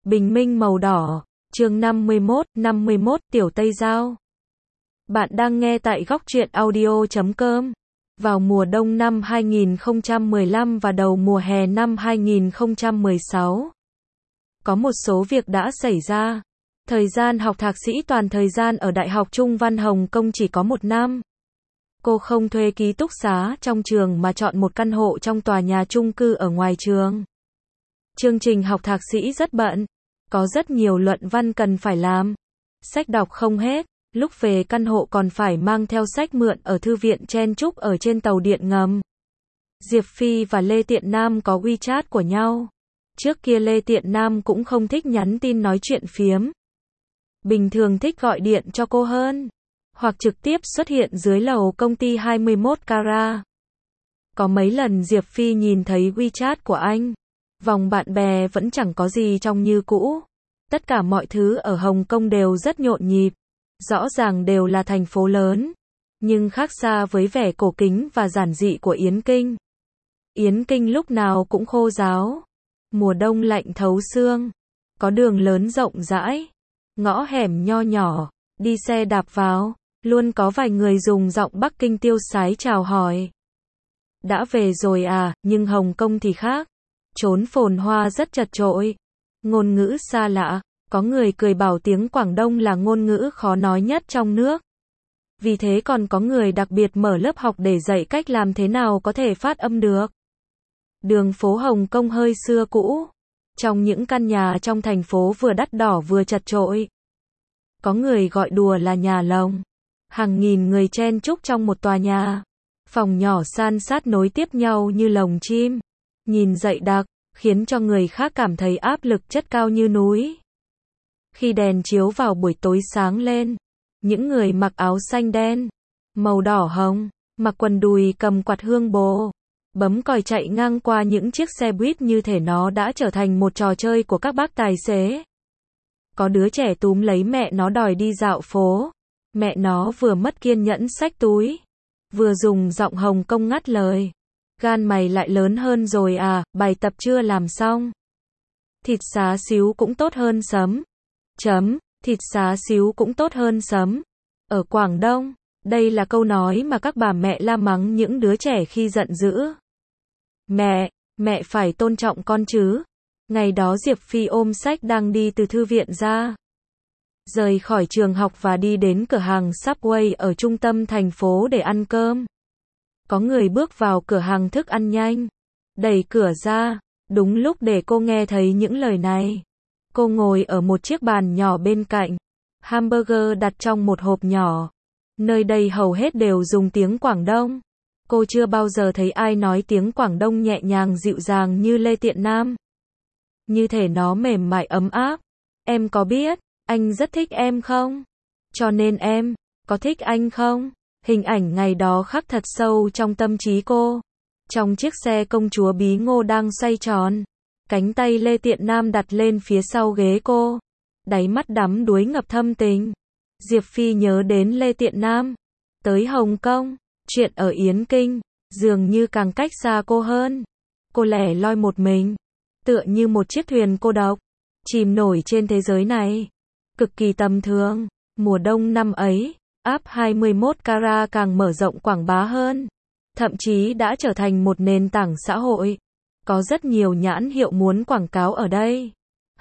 Bình minh màu đỏ, chương 51 Tiểu Tây Giao. Bạn đang nghe tại góc truyện audio.com. Vào mùa đông năm 2015 và đầu mùa hè năm 2016, có một số việc đã xảy ra. Thời gian học thạc sĩ toàn thời gian ở Đại học Trung Văn Hồng Kông chỉ có 1 năm. Cô không thuê ký túc xá trong trường mà chọn một căn hộ trong tòa nhà chung cư ở ngoài trường. Chương trình học thạc sĩ rất bận, có rất nhiều luận văn cần phải làm. Sách đọc không hết, lúc về căn hộ còn phải mang theo sách mượn ở thư viện chen chúc ở trên tàu điện ngầm. Diệp Phi và Lê Tiện Nam có WeChat của nhau. Trước kia Lê Tiện Nam cũng không thích nhắn tin nói chuyện phiếm. Bình thường thích gọi điện cho cô hơn, hoặc trực tiếp xuất hiện dưới lầu công ty 21 carat. Có mấy lần Diệp Phi nhìn thấy WeChat của anh, vòng bạn bè vẫn chẳng có gì trong như cũ. Tất cả mọi thứ ở Hồng Kông đều rất nhộn nhịp. Rõ ràng đều là thành phố lớn, nhưng khác xa với vẻ cổ kính và giản dị của Yến Kinh. Yến Kinh lúc nào cũng khô ráo. Mùa đông lạnh thấu xương. Có đường lớn rộng rãi, ngõ hẻm nho nhỏ, đi xe đạp vào, luôn có vài người dùng giọng Bắc Kinh tiêu sái chào hỏi. Đã về rồi à, nhưng Hồng Kông thì khác. Chốn phồn hoa rất chật chội. Ngôn ngữ xa lạ. Có người cười bảo tiếng Quảng Đông là ngôn ngữ khó nói nhất trong nước. Vì thế còn có người đặc biệt mở lớp học để dạy cách làm thế nào có thể phát âm được. Đường phố Hồng Kông hơi xưa cũ. Trong những căn nhà trong thành phố vừa đắt đỏ vừa chật chội. Có người gọi đùa là nhà lồng. Hàng nghìn người chen chúc trong một tòa nhà. Phòng nhỏ san sát nối tiếp nhau như lồng chim. Nhìn dậy đặc, khiến cho người khác cảm thấy áp lực chất cao như núi. Khi đèn chiếu vào buổi tối sáng lên, những người mặc áo xanh đen, màu đỏ hồng, mặc quần đùi cầm quạt hương bồ, bấm còi chạy ngang qua những chiếc xe buýt như thể nó đã trở thành một trò chơi của các bác tài xế. Có đứa trẻ túm lấy mẹ nó đòi đi dạo phố. Mẹ nó vừa mất kiên nhẫn xách túi, vừa dùng giọng Hồng Kông ngắt lời. Gan mày lại lớn hơn rồi à, bài tập chưa làm xong. Thịt xá xíu cũng tốt hơn sấm. Thịt xá xíu cũng tốt hơn sấm. Ở Quảng Đông, đây là câu nói mà các bà mẹ la mắng những đứa trẻ khi giận dữ. Mẹ phải tôn trọng con chứ. Ngày đó Diệp Phi ôm sách đang đi từ thư viện ra. Rời khỏi trường học và đi đến cửa hàng Subway ở trung tâm thành phố để ăn cơm. Có người bước vào cửa hàng thức ăn nhanh, đẩy cửa ra, đúng lúc để cô nghe thấy những lời này. Cô ngồi ở một chiếc bàn nhỏ bên cạnh. Hamburger đặt trong một hộp nhỏ. Nơi đây hầu hết đều dùng tiếng Quảng Đông. Cô chưa bao giờ thấy ai nói tiếng Quảng Đông nhẹ nhàng dịu dàng như Lê Tiện Nam. Như thể nó mềm mại ấm áp. Em có biết, anh rất thích em không? Cho nên em, có thích anh không? Hình ảnh ngày đó khắc thật sâu trong tâm trí cô. Trong chiếc xe công chúa bí ngô đang xoay tròn. Cánh tay Lê Tiện Nam đặt lên phía sau ghế cô. Đáy mắt đắm đuối ngập thâm tình. Diệp Phi nhớ đến Lê Tiện Nam. Tới Hồng Kông, chuyện ở Yến Kinh, dường như càng cách xa cô hơn. Cô lẻ loi một mình, tựa như một chiếc thuyền cô độc, chìm nổi trên thế giới này. Cực kỳ tầm thường. Mùa đông năm ấy, app 21 carat càng mở rộng quảng bá hơn. Thậm chí đã trở thành một nền tảng xã hội. Có rất nhiều nhãn hiệu muốn quảng cáo ở đây.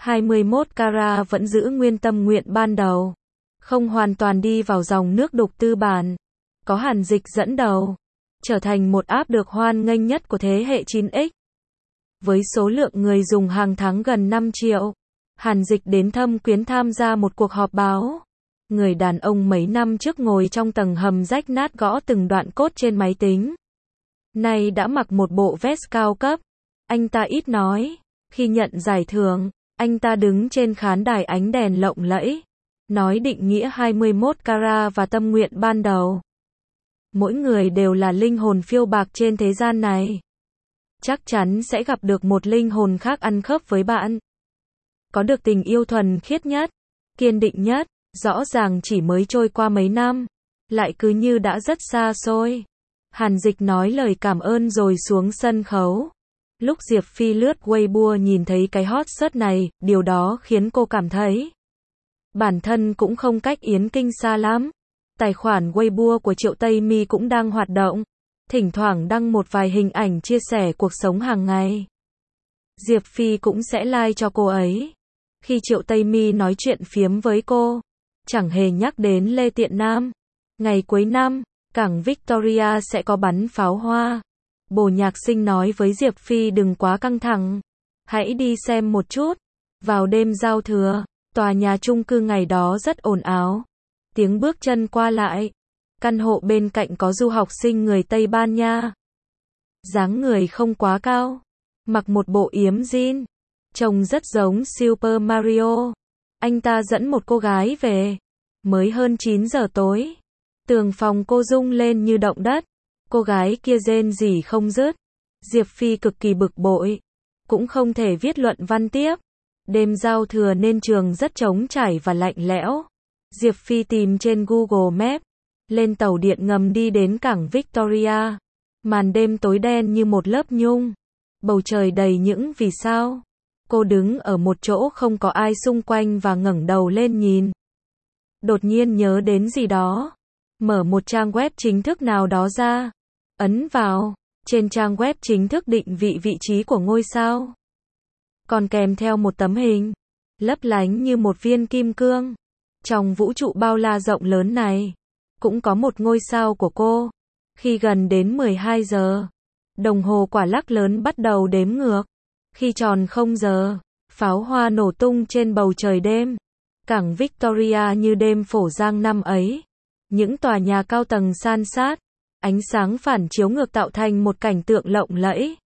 21 carat vẫn giữ nguyên tâm nguyện ban đầu. Không hoàn toàn đi vào dòng nước đục tư bản. Có Hàn Dịch dẫn đầu. Trở thành một app được hoan nghênh nhất của thế hệ 9X. Với số lượng người dùng hàng tháng gần 5 triệu. Hàn Dịch đến Thâm Quyến tham gia một cuộc họp báo. Người đàn ông mấy năm trước ngồi trong tầng hầm rách nát gõ từng đoạn code trên máy tính. Nay đã mặc một bộ vest cao cấp. Anh ta ít nói. Khi nhận giải thưởng, anh ta đứng trên khán đài ánh đèn lộng lẫy. Nói định nghĩa 21 carat và tâm nguyện ban đầu. Mỗi người đều là linh hồn phiêu bạc trên thế gian này. Chắc chắn sẽ gặp được một linh hồn khác ăn khớp với bạn. Có được tình yêu thuần khiết nhất, kiên định nhất. Rõ ràng chỉ mới trôi qua mấy năm, lại cứ như đã rất xa xôi. Hàn Dịch nói lời cảm ơn rồi xuống sân khấu. Lúc Diệp Phi lướt Weibo nhìn thấy cái hot search này, điều đó khiến cô cảm thấy bản thân cũng không cách Yến Kinh xa lắm. Tài khoản Weibo của Triệu Tây Mi cũng đang hoạt động, thỉnh thoảng đăng một vài hình ảnh chia sẻ cuộc sống hàng ngày. Diệp Phi cũng sẽ like cho cô ấy. Khi Triệu Tây Mi nói chuyện phiếm với cô, chẳng hề nhắc đến Lê Tiện Nam. Ngày cuối năm, cảng Victoria sẽ có bắn pháo hoa. Bồ Nhạc Sinh nói với Diệp Phi đừng quá căng thẳng, hãy đi xem một chút. Vào đêm giao thừa, tòa nhà chung cư ngày đó rất ồn ào. Tiếng bước chân qua lại. Căn hộ bên cạnh có du học sinh người Tây Ban Nha. Dáng người không quá cao, mặc một bộ yếm jean, trông rất giống Super Mario. Anh ta dẫn một cô gái về. Mới hơn 9 giờ tối. Tường phòng cô rung lên như động đất. Cô gái kia rên rỉ không dứt. Diệp Phi cực kỳ bực bội. Cũng không thể viết luận văn tiếp. Đêm giao thừa nên trường rất trống trải và lạnh lẽo. Diệp Phi tìm trên Google Maps. Lên tàu điện ngầm đi đến cảng Victoria. Màn đêm tối đen như một lớp nhung. Bầu trời đầy những vì sao. Cô đứng ở một chỗ không có ai xung quanh và ngẩng đầu lên nhìn. Đột nhiên nhớ đến gì đó. Mở một trang web chính thức nào đó ra. Ấn vào. Trên trang web chính thức định vị vị trí của ngôi sao. Còn kèm theo một tấm hình. Lấp lánh như một viên kim cương. Trong vũ trụ bao la rộng lớn này. Cũng có một ngôi sao của cô. Khi gần đến 12 giờ. Đồng hồ quả lắc lớn bắt đầu đếm ngược. Khi tròn 0 giờ. Pháo hoa nổ tung trên bầu trời đêm. Cảng Victoria như đêm phổ Giang năm ấy. Những tòa nhà cao tầng san sát. Ánh sáng phản chiếu ngược tạo thành một cảnh tượng lộng lẫy.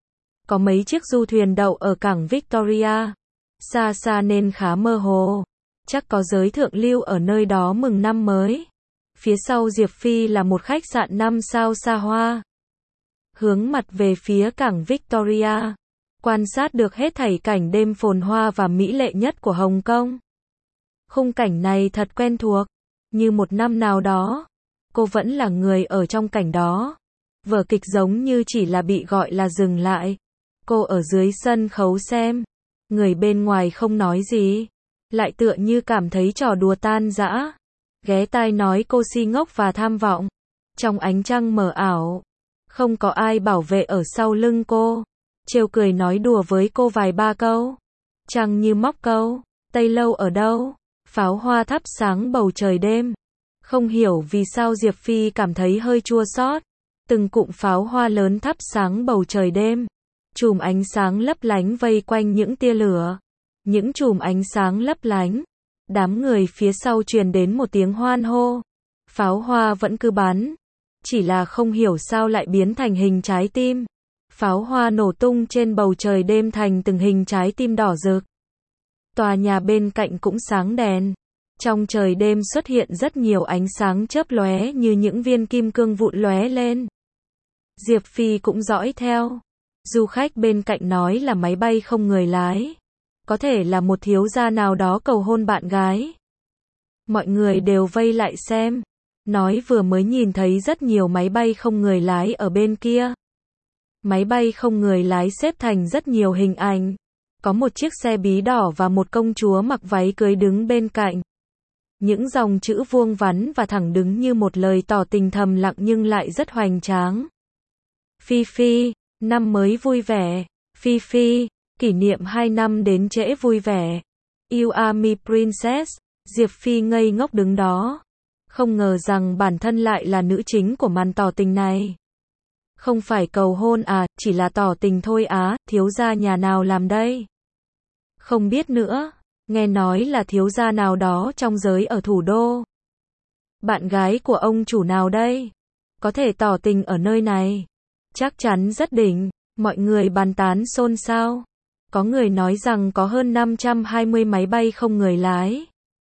Có mấy chiếc du thuyền đậu ở cảng Victoria. Xa xa nên khá mơ hồ. Chắc có giới thượng lưu ở nơi đó mừng năm mới. Phía sau Diệp Phi là một khách sạn 5 sao xa hoa. Hướng mặt về phía cảng Victoria. Quan sát được hết thảy cảnh đêm phồn hoa và mỹ lệ nhất của Hồng Kông. Khung cảnh này thật quen thuộc. Như một năm nào đó. Cô vẫn là người ở trong cảnh đó. Vở kịch giống như chỉ là bị gọi là dừng lại. Cô ở dưới sân khấu xem. Người bên ngoài không nói gì. Lại tựa như cảm thấy trò đùa tan dã. Ghé tai nói cô si ngốc và tham vọng. Trong ánh trăng mờ ảo. Không có ai bảo vệ ở sau lưng cô. Trêu cười nói đùa với cô vài ba câu. Trăng như móc câu. Tây lâu ở đâu? Pháo hoa thắp sáng bầu trời đêm. Không hiểu vì sao Diệp Phi cảm thấy hơi chua xót. Từng cụm pháo hoa lớn thắp sáng bầu trời đêm. Chùm ánh sáng lấp lánh vây quanh những tia lửa. Những chùm ánh sáng lấp lánh. Đám người phía sau truyền đến một tiếng hoan hô. Pháo hoa vẫn cứ bắn. Chỉ là không hiểu sao lại biến thành hình trái tim. Pháo hoa nổ tung trên bầu trời đêm thành từng hình trái tim đỏ rực. Tòa nhà bên cạnh cũng sáng đèn. Trong trời đêm xuất hiện rất nhiều ánh sáng chớp lóe như những viên kim cương vụn lóe lên. Diệp Phi cũng dõi theo. Du khách bên cạnh nói là máy bay không người lái. Có thể là một thiếu gia nào đó cầu hôn bạn gái. Mọi người đều vây lại xem. Nói vừa mới nhìn thấy rất nhiều máy bay không người lái ở bên kia. Máy bay không người lái xếp thành rất nhiều hình ảnh. Có một chiếc xe bí đỏ và một công chúa mặc váy cưới đứng bên cạnh. Những dòng chữ vuông vắn và thẳng đứng như một lời tỏ tình thầm lặng nhưng lại rất hoành tráng. Phi Phi, năm mới vui vẻ. Phi Phi, kỷ niệm 2 năm đến trễ vui vẻ. You are my princess. Diệp Phi ngây ngốc đứng đó. Không ngờ rằng bản thân lại là nữ chính của màn tỏ tình này. Không phải cầu hôn à, chỉ là tỏ tình thôi á, thiếu gia nhà nào làm đây? Không biết nữa, nghe nói là thiếu gia nào đó trong giới ở thủ đô. Bạn gái của ông chủ nào đây? Có thể tỏ tình ở nơi này. Chắc chắn rất đỉnh, mọi người bàn tán xôn xao. Có người nói rằng có hơn 520 máy bay không người lái.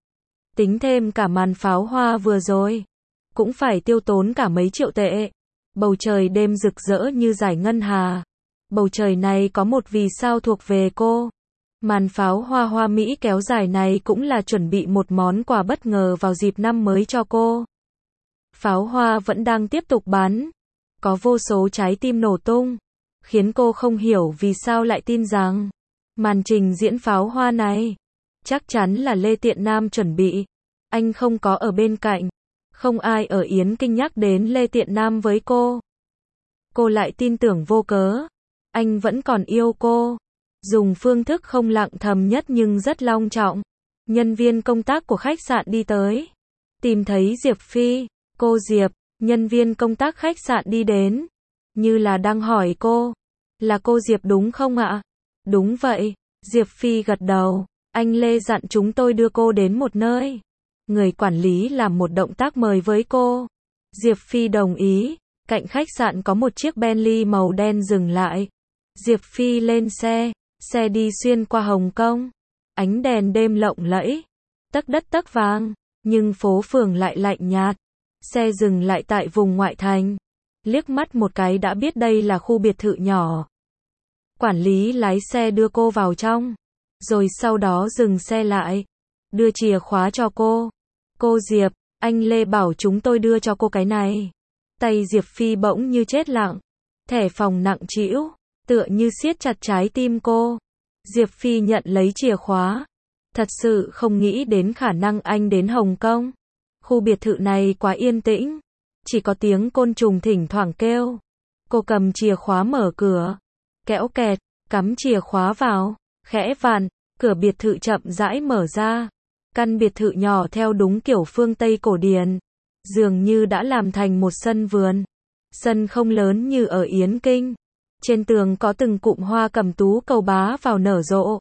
Tính thêm cả màn pháo hoa vừa rồi, cũng phải tiêu tốn cả mấy triệu tệ. Bầu trời đêm rực rỡ như dải ngân hà. Bầu trời này có một vì sao thuộc về cô. Màn pháo hoa hoa mỹ kéo dài này cũng là chuẩn bị một món quà bất ngờ vào dịp năm mới cho cô. Pháo hoa vẫn đang tiếp tục bắn. Có vô số trái tim nổ tung. khiến cô không hiểu vì sao lại tin rằng màn trình diễn pháo hoa này chắc chắn là Lê Tiện Nam chuẩn bị. Anh không có ở bên cạnh, không ai ở Yến Kinh nhắc đến Lê Tiện Nam với cô. Cô lại tin tưởng vô cớ. Anh vẫn còn yêu cô. Dùng phương thức không lặng thầm nhất nhưng rất long trọng. Nhân viên công tác của khách sạn đi tới, tìm thấy Diệp Phi. Cô Diệp, nhân viên công tác khách sạn đi đến, như là đang hỏi cô, là cô Diệp đúng không ạ? Đúng vậy, Diệp Phi gật đầu. Anh Lê dặn chúng tôi đưa cô đến một nơi. Người quản lý làm một động tác mời với cô. Diệp Phi đồng ý. Cạnh khách sạn có một chiếc Bentley màu đen dừng lại. Diệp Phi lên xe. Xe đi xuyên qua Hồng Kông. Ánh đèn đêm lộng lẫy, tấc đất tấc vàng, nhưng phố phường lại lạnh nhạt. Xe dừng lại tại vùng ngoại thành. Liếc mắt một cái đã biết đây là khu biệt thự nhỏ. Quản lý lái xe đưa cô vào trong, rồi sau đó dừng xe lại, đưa chìa khóa cho cô. Cô Diệp, anh Lê bảo chúng tôi đưa cho cô cái này. Tay Diệp Phi bỗng như chết lặng. Thẻ phòng nặng trĩu, tựa như siết chặt trái tim cô. Diệp Phi nhận lấy chìa khóa. Thật sự không nghĩ đến khả năng anh đến Hồng Kông. Khu biệt thự này quá yên tĩnh, chỉ có tiếng côn trùng thỉnh thoảng kêu. Cô cầm chìa khóa mở cửa, kéo kẹt, cắm chìa khóa vào, khẽ vặn, cửa biệt thự chậm rãi mở ra. Căn biệt thự nhỏ theo đúng kiểu phương Tây cổ điển, dường như đã làm thành một sân vườn. Sân không lớn như ở Yến Kinh. Trên tường có từng cụm hoa cẩm tú cầu bá vào nở rộ.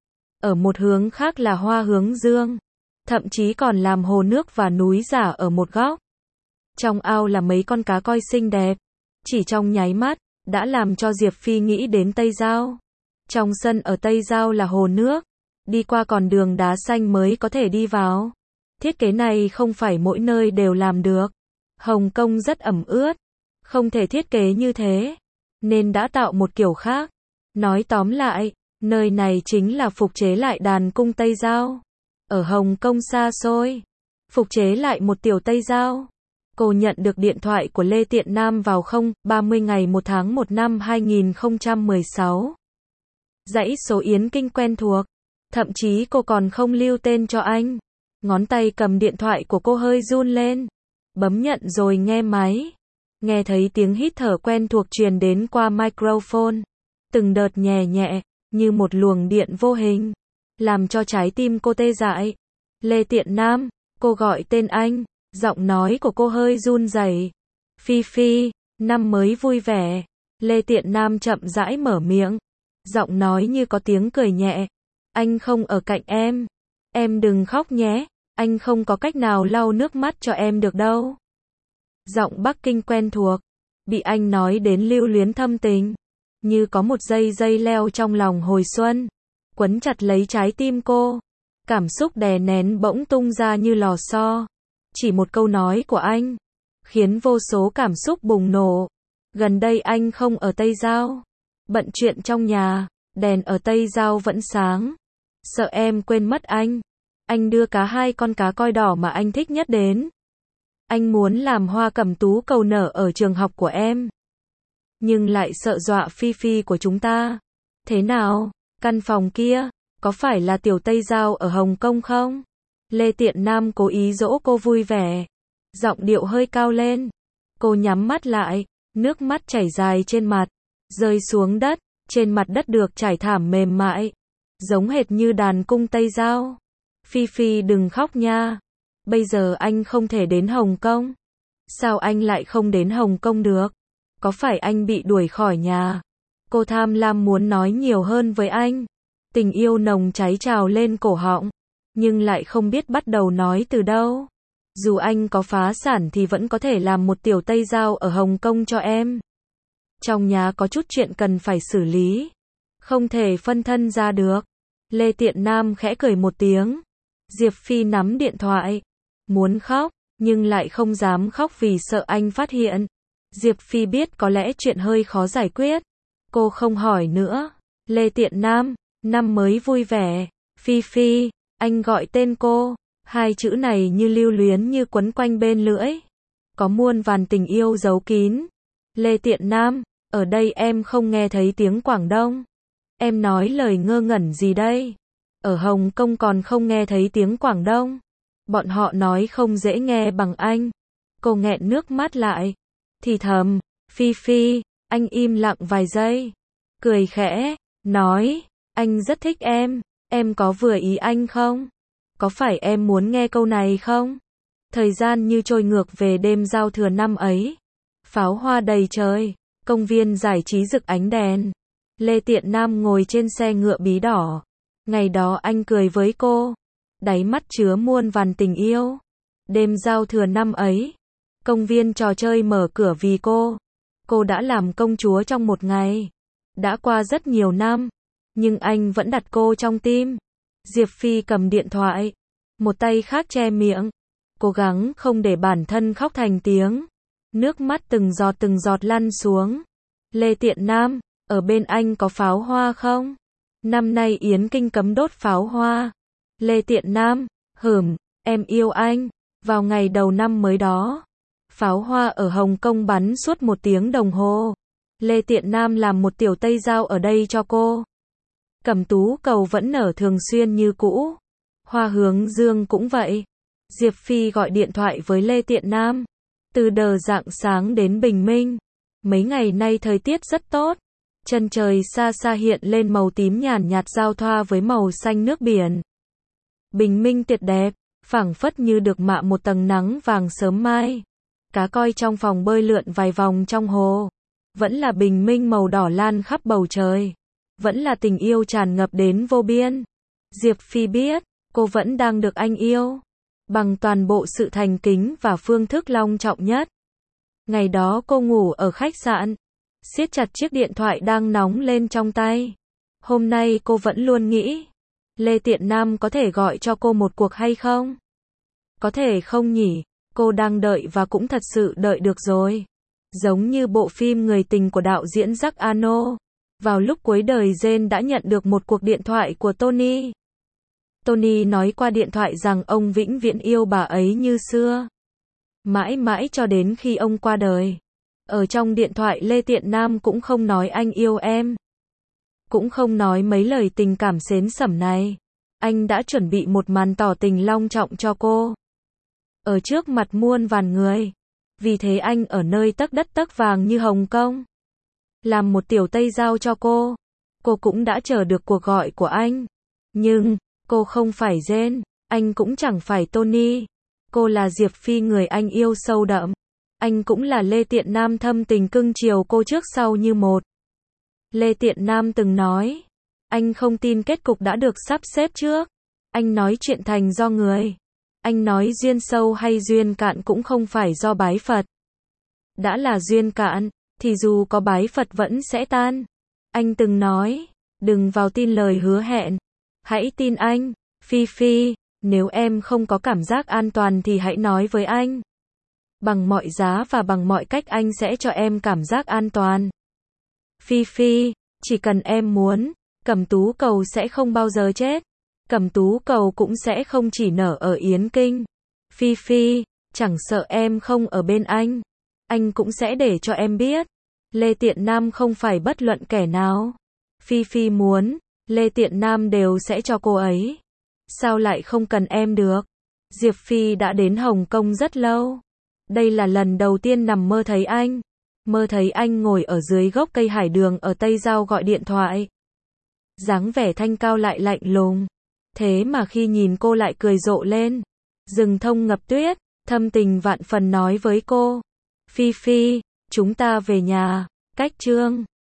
Ở một hướng khác là hoa hướng dương. Thậm chí còn làm hồ nước và núi giả ở một góc. Trong ao là mấy con cá coi xinh đẹp. Chỉ trong nháy mắt, đã làm cho Diệp Phi nghĩ đến Tây Giao. Trong sân ở Tây Giao là hồ nước. Đi qua con đường đá xanh mới có thể đi vào. Thiết kế này không phải mỗi nơi đều làm được. Hồng Kông rất ẩm ướt. Không thể thiết kế như thế. Nên đã tạo một kiểu khác. Nói tóm lại, nơi này chính là phục chế lại đàn cung Tây Giao. Ở Hồng Kông xa xôi, phục chế lại một tiểu Tây Giao. Cô nhận được điện thoại của Lê Tiện Nam vào 30 ngày 1 tháng 1 năm 2016. Dãy số Yến Kinh quen thuộc. Thậm chí cô còn không lưu tên cho anh. Ngón tay cầm điện thoại của cô hơi run lên. Bấm nhận rồi nghe máy. Nghe thấy tiếng hít thở quen thuộc truyền đến qua microphone. Từng đợt nhẹ nhẹ, như một luồng điện vô hình. Làm cho trái tim cô tê dại. Lê Tiện Nam, cô gọi tên anh. Giọng nói của cô hơi run rẩy. Phi Phi, năm mới vui vẻ. Lê Tiện Nam chậm rãi mở miệng. Giọng nói như có tiếng cười nhẹ. Anh không ở cạnh em. Em đừng khóc nhé. Anh không có cách nào lau nước mắt cho em được đâu. Giọng Bắc Kinh quen thuộc. Bị anh nói đến lưu luyến thâm tình. Như có một dây leo trong lòng hồi xuân. Quấn chặt lấy trái tim cô. Cảm xúc đè nén bỗng tung ra như lò xo. Chỉ một câu nói của anh khiến vô số cảm xúc bùng nổ. Gần đây anh không ở Tây Giao. Bận chuyện trong nhà. Đèn ở Tây Giao vẫn sáng. Sợ em quên mất anh. Anh đưa cả 2 con cá coi đỏ mà anh thích nhất đến. Anh muốn làm hoa cẩm tú cầu nở ở trường học của em. Nhưng lại sợ dọa Phi Phi của chúng ta. Thế nào? Căn phòng kia, có phải là tiểu Tây Giao ở Hồng Kông không? Lê Tiện Nam cố ý dỗ cô vui vẻ. Giọng điệu hơi cao lên. Cô nhắm mắt lại, nước mắt chảy dài trên mặt, rơi xuống đất. Trên mặt đất được trải thảm mềm mại, giống hệt như đàn cung Tây Giao. Phi Phi đừng khóc nha. Bây giờ anh không thể đến Hồng Kông. Sao anh lại không đến Hồng Kông được? Có phải anh bị đuổi khỏi nhà? Cô tham lam muốn nói nhiều hơn với anh. Tình yêu nồng cháy trào lên cổ họng, nhưng lại không biết bắt đầu nói từ đâu. Dù anh có phá sản thì vẫn có thể làm một tiểu Tây Giao ở Hồng Kông cho em. Trong nhà có chút chuyện cần phải xử lý. Không thể phân thân ra được. Lê Tiện Nam khẽ cười một tiếng. Diệp Phi nắm điện thoại. Muốn khóc, nhưng lại không dám khóc vì sợ anh phát hiện. Diệp Phi biết có lẽ chuyện hơi khó giải quyết. Cô không hỏi nữa. Lê Tiện Nam, năm mới vui vẻ. Phi Phi, anh gọi tên cô. 2 chữ này như lưu luyến như quấn quanh bên lưỡi. Có muôn vàn tình yêu giấu kín. Lê Tiện Nam, Ở đây em không nghe thấy tiếng Quảng Đông. Em nói lời ngơ ngẩn gì đây? Ở Hồng Kông còn không nghe thấy tiếng Quảng Đông. Bọn họ nói không dễ nghe bằng anh. Cô nghẹn nước mắt lại. Thì thầm, Phi Phi, anh im lặng vài giây. Cười khẽ, nói, anh rất thích em có vừa ý anh không? Có phải em muốn nghe câu này không? Thời gian như trôi ngược về đêm giao thừa năm ấy. Pháo hoa đầy trời, công viên giải trí rực ánh đèn. Lê Tiện Nam ngồi trên xe ngựa bí đỏ. Ngày đó anh cười với cô, đáy mắt chứa muôn vàn tình yêu. Đêm giao thừa năm ấy, công viên trò chơi mở cửa vì cô. Cô đã làm công chúa trong một ngày. Đã qua rất nhiều năm, nhưng anh vẫn đặt cô trong tim. Diệp Phi cầm điện thoại, một tay khác che miệng, cố gắng không để bản thân khóc thành tiếng. Nước mắt từng giọt lăn xuống. Lê Tiện Nam, ở bên anh có pháo hoa không? Năm nay Yến Kinh cấm đốt pháo hoa. Lê Tiện Nam, em yêu anh. Vào ngày đầu năm mới đó, pháo hoa ở Hồng Kông bắn suốt 1 tiếng đồng hồ. Lê Tiện Nam làm một tiểu Tây Giao ở đây cho cô. Cẩm tú cầu vẫn nở thường xuyên như cũ. Hoa hướng dương cũng vậy. Diệp Phi gọi điện thoại với Lê Tiện Nam. Từ đờ rạng sáng đến bình minh. Mấy ngày nay thời tiết rất tốt. Chân trời xa xa hiện lên màu tím nhàn nhạt giao thoa với màu xanh nước biển. Bình minh tuyệt đẹp, phảng phất như được mạ một tầng nắng vàng sớm mai. Cá coi trong phòng bơi lượn vài vòng trong hồ. Vẫn là bình minh màu đỏ lan khắp bầu trời. Vẫn là tình yêu tràn ngập đến vô biên. Diệp Phi biết, cô vẫn đang được anh yêu. Bằng toàn bộ sự thành kính và phương thức long trọng nhất. Ngày đó cô ngủ ở khách sạn, siết chặt chiếc điện thoại đang nóng lên trong tay. Hôm nay cô vẫn luôn nghĩ, Lê Tiện Nam có thể gọi cho cô một cuộc hay không? Có thể không nhỉ? Cô đang đợi và cũng thật sự đợi được rồi. Giống như bộ phim Người tình của đạo diễn Jack Ano. Vào lúc cuối đời Jane đã nhận được một cuộc điện thoại của Tony. Tony nói qua điện thoại rằng ông vĩnh viễn yêu bà ấy như xưa. Mãi mãi cho đến khi ông qua đời. Ở trong điện thoại Lê Tiện Nam cũng không nói anh yêu em. Cũng không nói mấy lời tình cảm xến xẩm này. Anh đã chuẩn bị một màn tỏ tình long trọng cho cô. Ở trước mặt muôn vàn người. Vì thế anh ở nơi tấc đất tấc vàng như Hồng Kông. Làm một tiểu Tây Giao cho cô. Cô cũng đã chờ được cuộc gọi của anh. Nhưng, cô không phải Jane. Anh cũng chẳng phải Tony. Cô là Diệp Phi người anh yêu sâu đậm. Anh cũng là Lê Tiện Nam thâm tình cưng chiều cô trước sau như một. Lê Tiện Nam từng nói, anh không tin kết cục đã được sắp xếp trước. Anh nói chuyện thành do người. Anh nói duyên sâu hay duyên cạn cũng không phải do bái Phật. Đã là duyên cạn, thì dù có bái Phật vẫn sẽ tan. Anh từng nói, đừng vào tin lời hứa hẹn. Hãy tin anh, Phi Phi, nếu em không có cảm giác an toàn thì hãy nói với anh. Bằng mọi giá và bằng mọi cách anh sẽ cho em cảm giác an toàn. Phi Phi, chỉ cần em muốn, Cẩm tú cầu sẽ không bao giờ chết. Cẩm tú cầu cũng sẽ không chỉ nở ở Yến Kinh. Phi Phi, chẳng sợ em không ở bên anh cũng sẽ để cho em biết. Lê Tiện Nam không phải bất luận kẻ nào. Phi Phi muốn, Lê Tiện Nam đều sẽ cho cô ấy. Sao lại không cần em được? Diệp Phi đã đến Hồng Kông rất lâu. Đây là lần đầu tiên nằm mơ thấy anh. Mơ thấy anh ngồi ở dưới gốc cây hải đường ở Tây Giao gọi điện thoại. Dáng vẻ thanh cao lại lạnh lùng. Thế mà khi nhìn cô lại cười rộ lên. Rừng thông ngập tuyết, thâm tình vạn phần nói với cô. Phi Phi, chúng ta về nhà. Cách chương